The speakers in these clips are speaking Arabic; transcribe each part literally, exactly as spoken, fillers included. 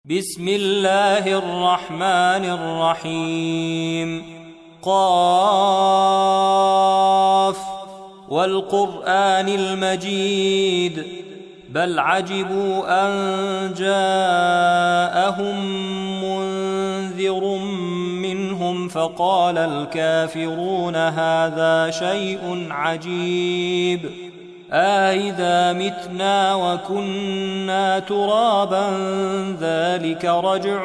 بسم الله الرحمن الرحيم. قاف والقرآن المجيد بل عجبوا أن جاءهم منذر منهم فقال الكافرون هذا شيء عجيب أإذا متنا وكنا ترابا ذلك رجع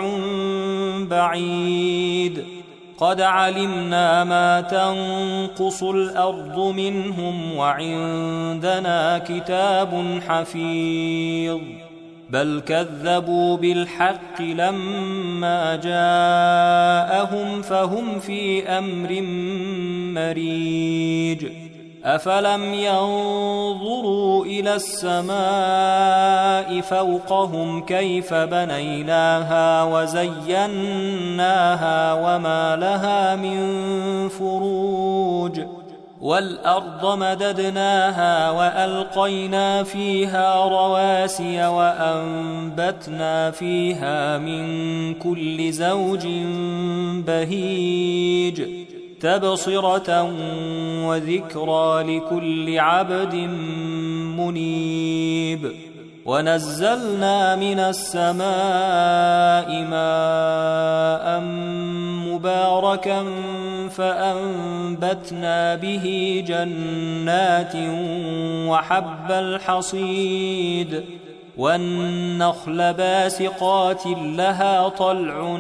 بعيد قد علمنا ما تنقص الأرض منهم وعندنا كتاب حفيظ بل كذبوا بالحق لما جاءهم فهم في أمر مريج أفلم ينظروا إلى السماء فوقهم كيف بنيناها وزيناها وما لها من فروج والأرض مددناها وألقينا فيها رواسي وأنبتنا فيها من كل زوج بهيج تبصرة وذكرى لكل عبد منيب ونزلنا من السماء ماء مباركا فأنبتنا به جنات وحب الحصيد والنخل باسقات لها طلع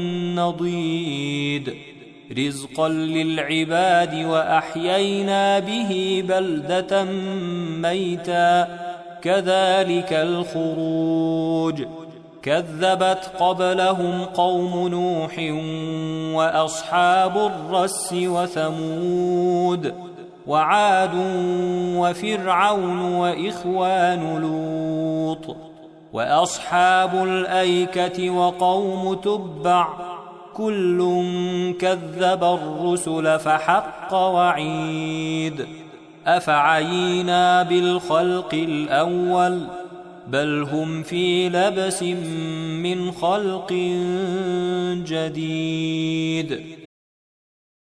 نضيد رزقا للعباد وأحيينا به بلدة ميتا كذلك الخروج كذبت قبلهم قوم نوح وأصحاب الرس وثمود وعاد وفرعون وإخوان لوط وأصحاب الأيكة وقوم تبع كل كذب الرسل فحق وعيد أفعينا بالخلق الأول بل هم في لبس من خلق جديد